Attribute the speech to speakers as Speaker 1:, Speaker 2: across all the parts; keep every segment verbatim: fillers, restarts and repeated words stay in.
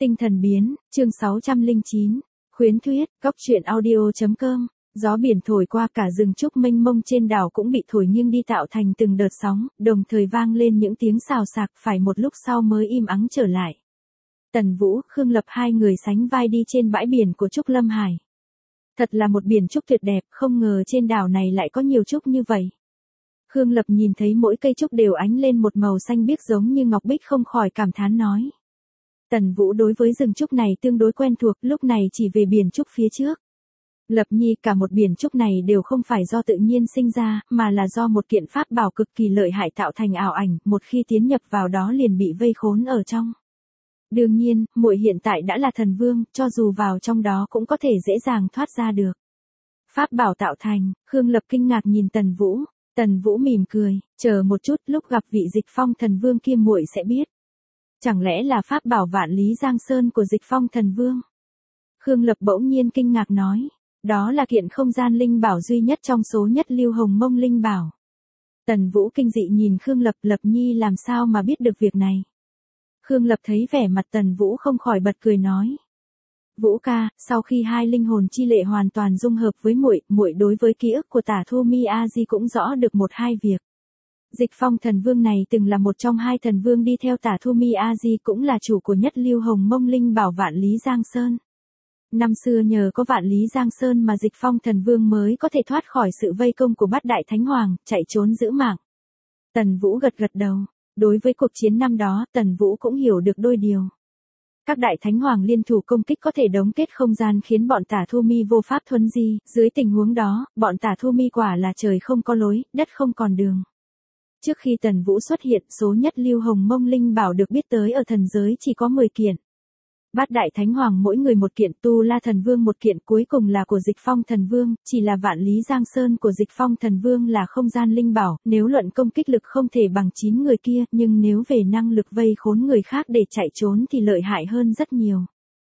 Speaker 1: Tinh thần biến, chương sáu trăm lẻ chín. Khuyến thuyết, góc truyện audio.com. Gió biển thổi qua cả rừng trúc mênh mông trên đảo cũng bị thổi nghiêng đi tạo thành từng đợt sóng, đồng thời vang lên những tiếng xào xạc, phải một lúc sau mới im ắng trở lại. Tần Vũ, Khương Lập hai người sánh vai đi trên bãi biển của Trúc Lâm Hải. Thật là một biển trúc tuyệt đẹp, không ngờ trên đảo này lại có nhiều trúc như vậy. Khương Lập nhìn thấy mỗi cây trúc đều ánh lên một màu xanh biếc giống như ngọc bích, không khỏi cảm thán nói. Tần Vũ đối với rừng trúc này tương đối quen thuộc, lúc này chỉ về biển trúc phía trước. Lập Nhi, cả một biển trúc này đều không phải do tự nhiên sinh ra, mà là do một kiện pháp bảo cực kỳ lợi hại tạo thành ảo ảnh, một khi tiến nhập vào đó liền bị vây khốn ở trong. Đương nhiên, muội hiện tại đã là thần vương, cho dù vào trong đó cũng có thể dễ dàng thoát ra được. Pháp bảo tạo thành, Khương Lập kinh ngạc nhìn Tần Vũ. Tần Vũ mỉm cười, chờ một chút, lúc gặp vị Dịch Phong thần vương kia muội sẽ biết. Chẳng lẽ là pháp bảo Vạn Lý Giang Sơn của Dịch Phong thần vương? Khương Lập bỗng nhiên kinh ngạc nói, đó là kiện không gian linh bảo duy nhất trong số nhất Lưu Hồng Mông linh bảo. Tần Vũ kinh dị nhìn Khương Lập, Lập Nhi làm sao mà biết được việc này? Khương Lập thấy vẻ mặt Tần Vũ không khỏi bật cười nói. Vũ ca, sau khi hai linh hồn chi lệ hoàn toàn dung hợp với muội, muội đối với ký ức của Tả Thu Mi A Di cũng rõ được một hai việc. Dịch Phong thần vương này từng là một trong hai thần vương đi theo Tả Thu Mi A Di, cũng là chủ của nhất Lưu Hồng Mông linh bảo Vạn Lý Giang Sơn. Năm xưa nhờ có Vạn Lý Giang Sơn mà Dịch Phong thần vương mới có thể thoát khỏi sự vây công của Bát Đại Thánh Hoàng, chạy trốn giữ mạng. Tần Vũ gật gật đầu, đối với cuộc chiến năm đó, Tần Vũ cũng hiểu được đôi điều. Các đại thánh hoàng liên thủ công kích có thể đóng kết không gian khiến bọn Tả Thu Mi vô pháp thuấn di, dưới tình huống đó, bọn Tả Thu Mi quả là trời không có lối, đất không còn đường. Trước khi Tần Vũ xuất hiện, số nhất Lưu Hồng Mông linh bảo được biết tới ở thần giới chỉ có mười kiện. Bát đại thánh hoàng mỗi người một kiện, Tu La thần vương một kiện, cuối cùng là của Dịch Phong thần vương, chỉ là Vạn Lý Giang Sơn của Dịch Phong thần vương là không gian linh bảo, nếu luận công kích lực không thể bằng chín người kia, nhưng nếu về năng lực vây khốn người khác để chạy trốn thì lợi hại hơn rất nhiều.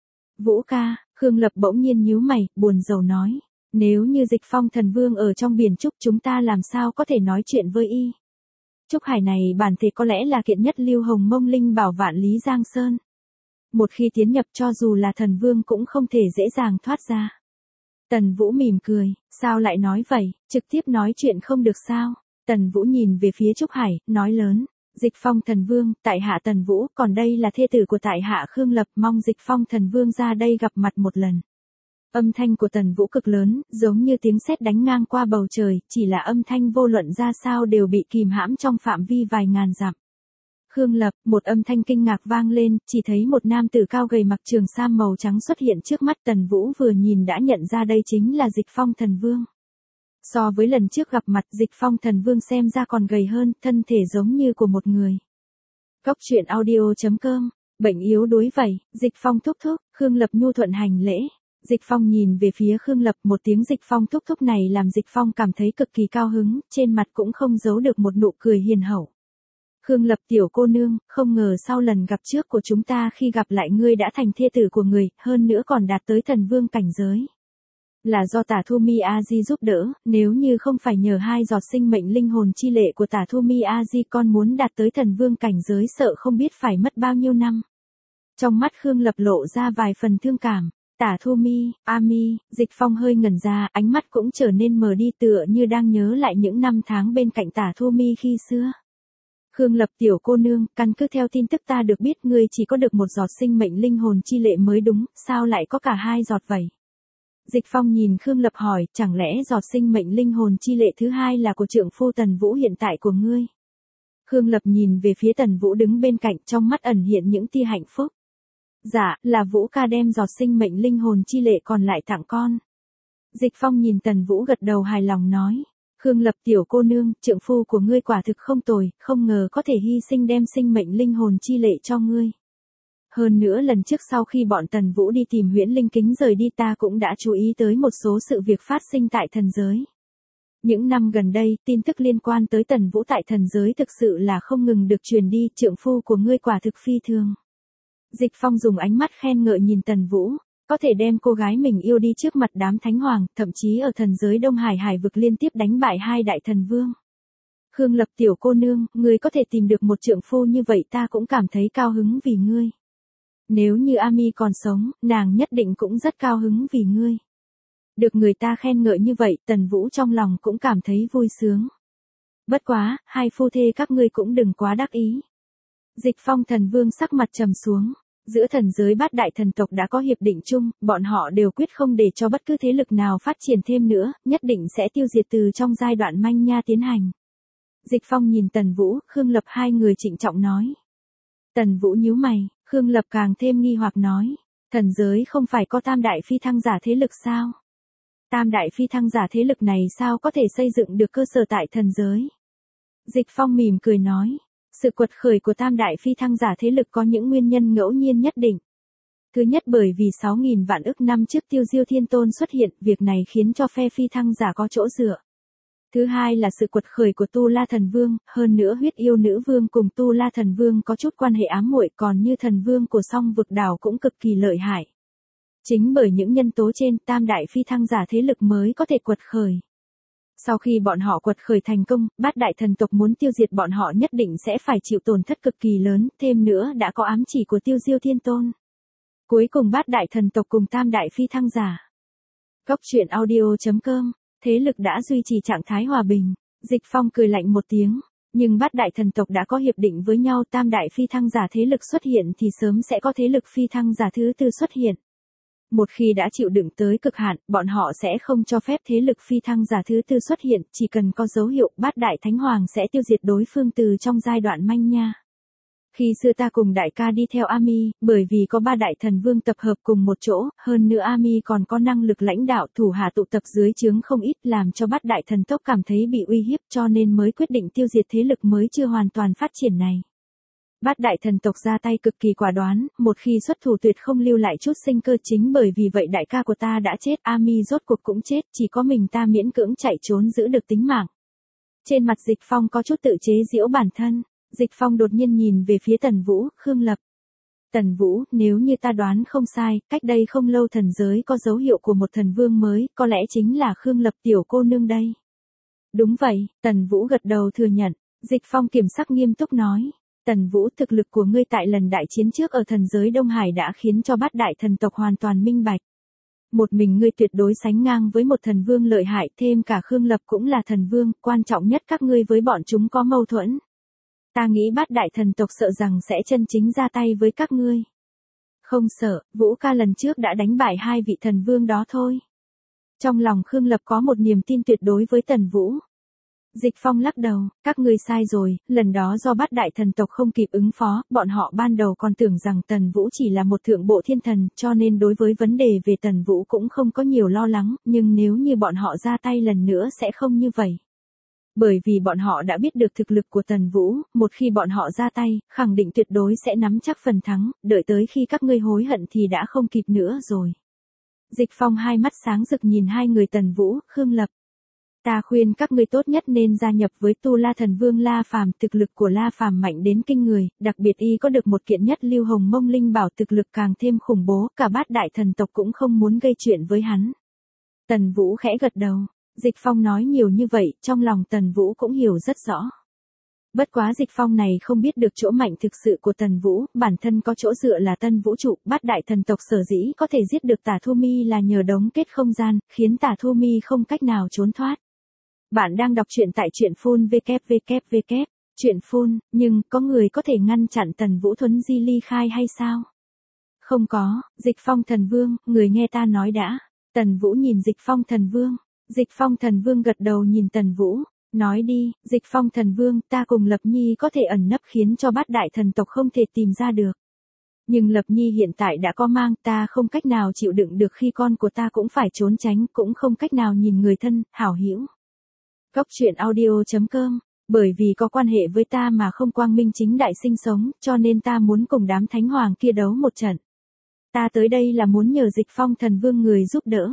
Speaker 1: Vũ ca, Khương Lập bỗng nhiên nhíu mày, buồn rầu nói, nếu như Dịch Phong thần vương ở trong biển trúc, chúng ta làm sao có thể nói chuyện với y? Trúc hải này bản thể có lẽ là kiện nhất Lưu Hồng Mông linh bảo Vạn Lý Giang Sơn. Một khi tiến nhập cho dù là thần vương cũng không thể dễ dàng thoát ra. Tần Vũ mỉm cười, sao lại nói vậy, trực tiếp nói chuyện không được sao? Tần Vũ nhìn về phía Trúc Hải, nói lớn, Dịch Phong thần vương, tại hạ Tần Vũ, còn đây là thê tử của tại hạ Khương Lập, mong Dịch Phong thần vương ra đây gặp mặt một lần. Âm thanh của Tần Vũ cực lớn, giống như tiếng sét đánh ngang qua bầu trời, chỉ là âm thanh vô luận ra sao đều bị kìm hãm trong phạm vi vài ngàn dặm. Khương Lập, một âm thanh kinh ngạc vang lên, chỉ thấy một nam tử cao gầy mặc trường sam màu trắng xuất hiện trước mắt. Tần Vũ vừa nhìn đã nhận ra đây chính là Dịch Phong thần vương. So với lần trước gặp mặt, Dịch Phong thần vương xem ra còn gầy hơn, thân thể giống như của một người. Góc truyện audio.com. Bệnh yếu đuối vậy, Dịch Phong thúc thúc. Khương Lập nhu thuận hành lễ. Dịch Phong nhìn về phía Khương Lập, một tiếng Dịch Phong thúc thúc này làm Dịch Phong cảm thấy cực kỳ cao hứng, trên mặt cũng không giấu được một nụ cười hiền hậu. Khương Lập tiểu cô nương, không ngờ sau lần gặp trước của chúng ta khi gặp lại ngươi đã thành thê tử của người, hơn nữa còn đạt tới thần vương cảnh giới. Là do Tả Thu Mi A Di giúp đỡ, nếu như không phải nhờ hai giọt sinh mệnh linh hồn chi lệ của Tả Thu Mi A Di, con muốn đạt tới thần vương cảnh giới sợ không biết phải mất bao nhiêu năm. Trong mắt Khương Lập lộ ra vài phần thương cảm. Tả Thu Mi, A Mi, Dịch Phong hơi ngẩn ra, ánh mắt cũng trở nên mờ đi, tựa như đang nhớ lại những năm tháng bên cạnh Tả Thu Mi khi xưa. Khương Lập tiểu cô nương, căn cứ theo tin tức ta được biết ngươi chỉ có được một giọt sinh mệnh linh hồn chi lệ mới đúng, sao lại có cả hai giọt vậy? Dịch Phong nhìn Khương Lập hỏi, chẳng lẽ giọt sinh mệnh linh hồn chi lệ thứ hai là của trượng phu Tần Vũ hiện tại của ngươi? Khương Lập nhìn về phía Tần Vũ đứng bên cạnh, trong mắt ẩn hiện những tia hạnh phúc. Dạ, là Vũ ca đem giọt sinh mệnh linh hồn chi lệ còn lại tặng con. Dịch Phong nhìn Tần Vũ gật đầu hài lòng nói. Khương Lập tiểu cô nương, trượng phu của ngươi quả thực không tồi, không ngờ có thể hy sinh đem sinh mệnh linh hồn chi lệ cho ngươi. Hơn nữa lần trước sau khi bọn Tần Vũ đi tìm Huyễn Linh Kính rời đi, ta cũng đã chú ý tới một số sự việc phát sinh tại thần giới. Những năm gần đây, tin tức liên quan tới Tần Vũ tại thần giới thực sự là không ngừng được truyền đi, trượng phu của ngươi quả thực phi thường. Dịch Phong dùng ánh mắt khen ngợi nhìn Tần Vũ. Có thể đem cô gái mình yêu đi trước mặt đám thánh hoàng, thậm chí ở thần giới Đông Hải Hải vực liên tiếp đánh bại hai đại thần vương. Khương Lập tiểu cô nương, ngươi có thể tìm được một trượng phu như vậy ta cũng cảm thấy cao hứng vì ngươi. Nếu như Ami còn sống, nàng nhất định cũng rất cao hứng vì ngươi. Được người ta khen ngợi như vậy, Tần Vũ trong lòng cũng cảm thấy vui sướng. Bất quá, hai phu thê các ngươi cũng đừng quá đắc ý. Dịch Phong thần vương sắc mặt trầm xuống. Giữa thần giới bát đại thần tộc đã có hiệp định chung, bọn họ đều quyết không để cho bất cứ thế lực nào phát triển thêm nữa, nhất định sẽ tiêu diệt từ trong giai đoạn manh nha tiến hành. Dịch Phong nhìn Tần Vũ, Khương Lập hai người trịnh trọng nói. Tần Vũ nhíu mày, Khương Lập càng thêm nghi hoặc nói. Thần giới không phải có tam đại phi thăng giả thế lực sao? Tam đại phi thăng giả thế lực này sao có thể xây dựng được cơ sở tại thần giới? Dịch Phong mỉm cười nói. Sự quật khởi của tam đại phi thăng giả thế lực có những nguyên nhân ngẫu nhiên nhất định. Thứ nhất bởi vì sáu nghìn vạn ức năm trước Tiêu Diêu Thiên Tôn xuất hiện, việc này khiến cho phe phi thăng giả có chỗ dựa. Thứ hai là sự quật khởi của Tu La Thần Vương, hơn nữa huyết yêu nữ vương cùng Tu La Thần Vương có chút quan hệ ám muội, còn như thần vương của Song Vực Đảo cũng cực kỳ lợi hại. Chính bởi những nhân tố trên, tam đại phi thăng giả thế lực mới có thể quật khởi. Sau khi bọn họ quật khởi thành công, bát đại thần tộc muốn tiêu diệt bọn họ nhất định sẽ phải chịu tổn thất cực kỳ lớn, thêm nữa đã có ám chỉ của Tiêu Diêu Thiên Tôn. Cuối cùng bát đại thần tộc cùng tam đại phi thăng giả. Góc truyện audio chấm com, thế lực đã duy trì trạng thái hòa bình. Dịch Phong cười lạnh một tiếng, nhưng bát đại thần tộc đã có hiệp định với nhau, tam đại phi thăng giả thế lực xuất hiện thì sớm sẽ có thế lực phi thăng giả thứ tư xuất hiện. Một khi đã chịu đựng tới cực hạn, bọn họ sẽ không cho phép thế lực phi thăng giả thứ tư xuất hiện, chỉ cần có dấu hiệu bát đại thánh hoàng sẽ tiêu diệt đối phương từ trong giai đoạn manh nha. Khi xưa ta cùng đại ca đi theo Ami, bởi vì có ba đại thần vương tập hợp cùng một chỗ, hơn nữa Ami còn có năng lực lãnh đạo thủ hạ tụ tập dưới trướng không ít, làm cho bát đại thần tốc cảm thấy bị uy hiếp, cho nên mới quyết định tiêu diệt thế lực mới chưa hoàn toàn phát triển này. Bát đại thần tộc ra tay cực kỳ quả đoán, một khi xuất thủ tuyệt không lưu lại chút sinh cơ, chính bởi vì vậy đại ca của ta đã chết, Ami rốt cuộc cũng chết, chỉ có mình ta miễn cưỡng chạy trốn giữ được tính mạng. Trên mặt Dịch Phong có chút tự chế giễu bản thân, Dịch Phong đột nhiên nhìn về phía Tần Vũ, Khương Lập. Tần Vũ, nếu như ta đoán không sai, cách đây không lâu thần giới có dấu hiệu của một thần vương mới, có lẽ chính là Khương Lập tiểu cô nương đây. Đúng vậy, Tần Vũ gật đầu thừa nhận, Dịch Phong kiểm sắc nghiêm túc nói. Tần Vũ, thực lực của ngươi tại lần đại chiến trước ở thần giới Đông Hải đã khiến cho bát đại thần tộc hoàn toàn minh bạch. Một mình ngươi tuyệt đối sánh ngang với một thần vương lợi hại, thêm cả Khương Lập cũng là thần vương, quan trọng nhất các ngươi với bọn chúng có mâu thuẫn. Ta nghĩ bát đại thần tộc sợ rằng sẽ chân chính ra tay với các ngươi. Không sợ, Vũ ca lần trước đã đánh bại hai vị thần vương đó thôi. Trong lòng Khương Lập có một niềm tin tuyệt đối với Tần Vũ. Dịch Phong lắc đầu, các ngươi sai rồi, lần đó do bát đại thần tộc không kịp ứng phó, bọn họ ban đầu còn tưởng rằng Tần Vũ chỉ là một thượng bộ thiên thần, cho nên đối với vấn đề về Tần Vũ cũng không có nhiều lo lắng, nhưng nếu như bọn họ ra tay lần nữa sẽ không như vậy. Bởi vì bọn họ đã biết được thực lực của Tần Vũ, một khi bọn họ ra tay, khẳng định tuyệt đối sẽ nắm chắc phần thắng, đợi tới khi các ngươi hối hận thì đã không kịp nữa rồi. Dịch Phong hai mắt sáng rực nhìn hai người Tần Vũ, Khương Lập. Ta khuyên các ngươi tốt nhất nên gia nhập với Tu La Thần Vương La Phàm, thực lực của La Phàm mạnh đến kinh người, đặc biệt y có được một kiện nhất lưu hồng mông linh bảo, thực lực càng thêm khủng bố, cả bát đại thần tộc cũng không muốn gây chuyện với hắn. Tần Vũ khẽ gật đầu, Dịch Phong nói nhiều như vậy, trong lòng Tần Vũ cũng hiểu rất rõ. Bất quá Dịch Phong này không biết được chỗ mạnh thực sự của Tần Vũ, bản thân có chỗ dựa là Tân Vũ Trụ, bát đại thần tộc sở dĩ có thể giết được Tả Thu Mi là nhờ đống kết không gian, khiến Tả Thu Mi không cách nào trốn thoát. Bạn đang đọc truyện tại truyện phun vê kép vê kép vê kép, truyện phun, nhưng có người có thể ngăn chặn Tần Vũ Thuấn Di ly khai hay sao? Không có, Dịch Phong thần vương, người nghe ta nói đã. Tần Vũ nhìn Dịch Phong thần vương, Dịch Phong thần vương gật đầu nhìn Tần Vũ, nói đi, Dịch Phong thần vương, ta cùng Lập Nhi có thể ẩn nấp khiến cho bát đại thần tộc không thể tìm ra được. Nhưng Lập Nhi hiện tại đã có mang, ta không cách nào chịu đựng được khi con của ta cũng phải trốn tránh, cũng không cách nào nhìn người thân, hảo hữu. Góc truyện audio chấm com, bởi vì có quan hệ với ta mà không quang minh chính đại sinh sống, cho nên ta muốn cùng đám thánh hoàng kia đấu một trận. Ta tới đây là muốn nhờ Dịch Phong thần vương người giúp đỡ.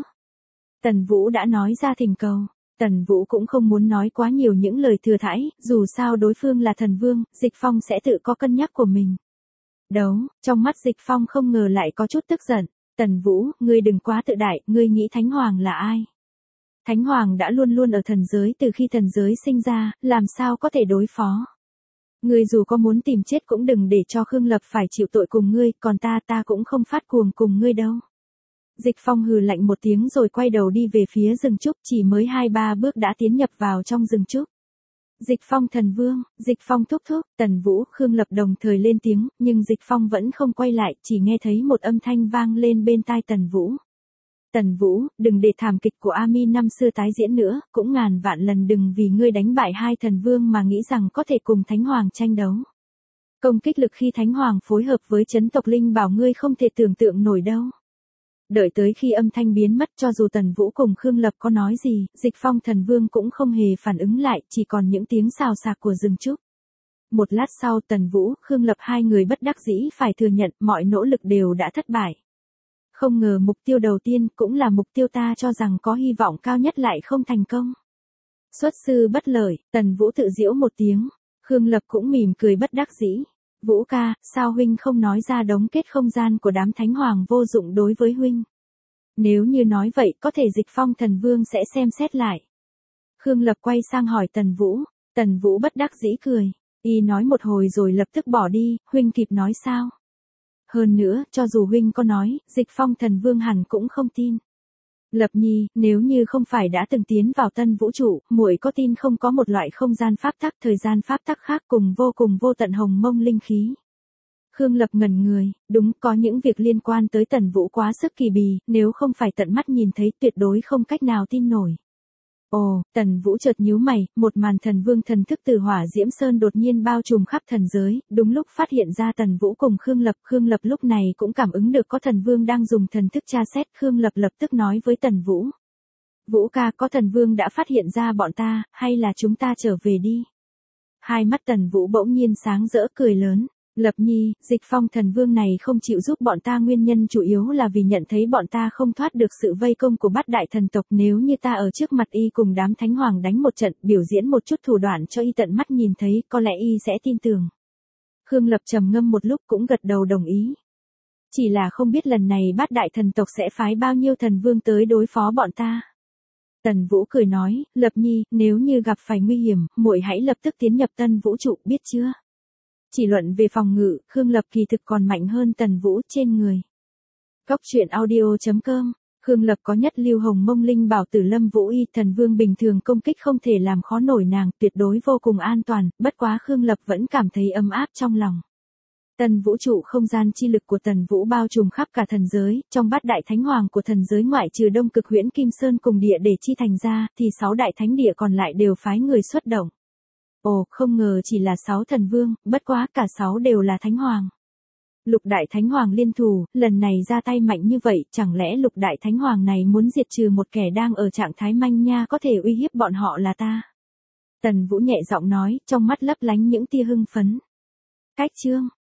Speaker 1: Tần Vũ đã nói ra thỉnh cầu, Tần Vũ cũng không muốn nói quá nhiều những lời thừa thãi, dù sao đối phương là thần vương, Dịch Phong sẽ tự có cân nhắc của mình. Đấu, trong mắt Dịch Phong không ngờ lại có chút tức giận, Tần Vũ, ngươi đừng quá tự đại, ngươi nghĩ thánh hoàng là ai? Thánh hoàng đã luôn luôn ở thần giới từ khi thần giới sinh ra, làm sao có thể đối phó? Ngươi dù có muốn tìm chết cũng đừng để cho Khương Lập phải chịu tội cùng ngươi, còn ta ta cũng không phát cuồng cùng ngươi đâu. Dịch Phong hừ lạnh một tiếng rồi quay đầu đi về phía rừng trúc, chỉ mới hai ba bước đã tiến nhập vào trong rừng trúc. Dịch Phong thần vương, Dịch Phong thúc thúc, Tần Vũ, Khương Lập đồng thời lên tiếng, nhưng Dịch Phong vẫn không quay lại, chỉ nghe thấy một âm thanh vang lên bên tai Tần Vũ. Tần Vũ, đừng để thảm kịch của Ami năm xưa tái diễn nữa, cũng ngàn vạn lần đừng vì ngươi đánh bại hai thần vương mà nghĩ rằng có thể cùng Thánh Hoàng tranh đấu. Công kích lực khi Thánh Hoàng phối hợp với chấn tộc linh bảo ngươi không thể tưởng tượng nổi đâu. Đợi tới khi âm thanh biến mất, cho dù Tần Vũ cùng Khương Lập có nói gì, Dịch Phong thần vương cũng không hề phản ứng lại, chỉ còn những tiếng xào xạc của rừng trúc. Một lát sau Tần Vũ, Khương Lập hai người bất đắc dĩ phải thừa nhận mọi nỗ lực đều đã thất bại. Không ngờ mục tiêu đầu tiên cũng là mục tiêu ta cho rằng có hy vọng cao nhất lại không thành công. Xuất sư bất lợi, Tần Vũ tự giễu một tiếng. Khương Lập cũng mỉm cười bất đắc dĩ. Vũ ca, sao huynh không nói ra đống kết không gian của đám thánh hoàng vô dụng đối với huynh? Nếu như nói vậy có thể Dịch Phong thần vương sẽ xem xét lại. Khương Lập quay sang hỏi Tần Vũ. Tần Vũ bất đắc dĩ cười. Y nói một hồi rồi lập tức bỏ đi, huynh kịp nói sao? Hơn nữa, cho dù huynh có nói, Dịch Phong thần vương hẳn cũng không tin. Lập Nhi, nếu như không phải đã từng tiến vào tân vũ trụ, muội có tin không có một loại không gian pháp tắc, thời gian pháp tắc khác cùng vô cùng vô tận hồng mông linh khí. Khương Lập ngẩn người, đúng, có những việc liên quan tới Tần Vũ quá sức kỳ bì, nếu không phải tận mắt nhìn thấy tuyệt đối không cách nào tin nổi. Ồ, Tần Vũ chợt nhíu mày, một màn thần vương thần thức từ Hỏa Diễm Sơn đột nhiên bao trùm khắp thần giới, đúng lúc phát hiện ra Tần Vũ cùng Khương Lập, Khương Lập lúc này cũng cảm ứng được có thần vương đang dùng thần thức tra xét, Khương Lập lập tức nói với Tần Vũ. Vũ ca, có thần vương đã phát hiện ra bọn ta, hay là chúng ta trở về đi? Hai mắt Tần Vũ bỗng nhiên sáng rỡ cười lớn. Lập Nhi, Dịch Phong thần vương này không chịu giúp bọn ta nguyên nhân chủ yếu là vì nhận thấy bọn ta không thoát được sự vây công của bát đại thần tộc, nếu như ta ở trước mặt y cùng đám thánh hoàng đánh một trận, biểu diễn một chút thủ đoạn cho y tận mắt nhìn thấy, có lẽ y sẽ tin tưởng. Khương Lập trầm ngâm một lúc cũng gật đầu đồng ý. Chỉ là không biết lần này bát đại thần tộc sẽ phái bao nhiêu thần vương tới đối phó bọn ta. Tần Vũ cười nói, Lập Nhi, nếu như gặp phải nguy hiểm, muội hãy lập tức tiến nhập tân vũ trụ, biết chưa? Chỉ luận về phòng ngự, Khương Lập kỳ thực còn mạnh hơn Tần Vũ trên người. Góc truyện audio chấm com, Khương Lập có nhất lưu hồng mông linh bảo Tử Lâm Vũ Y, thần vương bình thường công kích không thể làm khó nổi nàng, tuyệt đối vô cùng an toàn, bất quá Khương Lập vẫn cảm thấy ấm áp trong lòng. Tân vũ trụ không gian chi lực của Tần Vũ bao trùm khắp cả thần giới, trong bát đại thánh hoàng của thần giới ngoại trừ Đông Cực Huyễn Kim Sơn cùng địa để chi thành ra, thì sáu đại thánh địa còn lại đều phái người xuất động. Ồ, không ngờ chỉ là sáu thần vương, bất quá cả sáu đều là thánh hoàng. Lục đại thánh hoàng liên thủ, lần này ra tay mạnh như vậy, chẳng lẽ lục đại thánh hoàng này muốn diệt trừ một kẻ đang ở trạng thái manh nha có thể uy hiếp bọn họ là ta? Tần Vũ nhẹ giọng nói, trong mắt lấp lánh những tia hưng phấn. Cách chương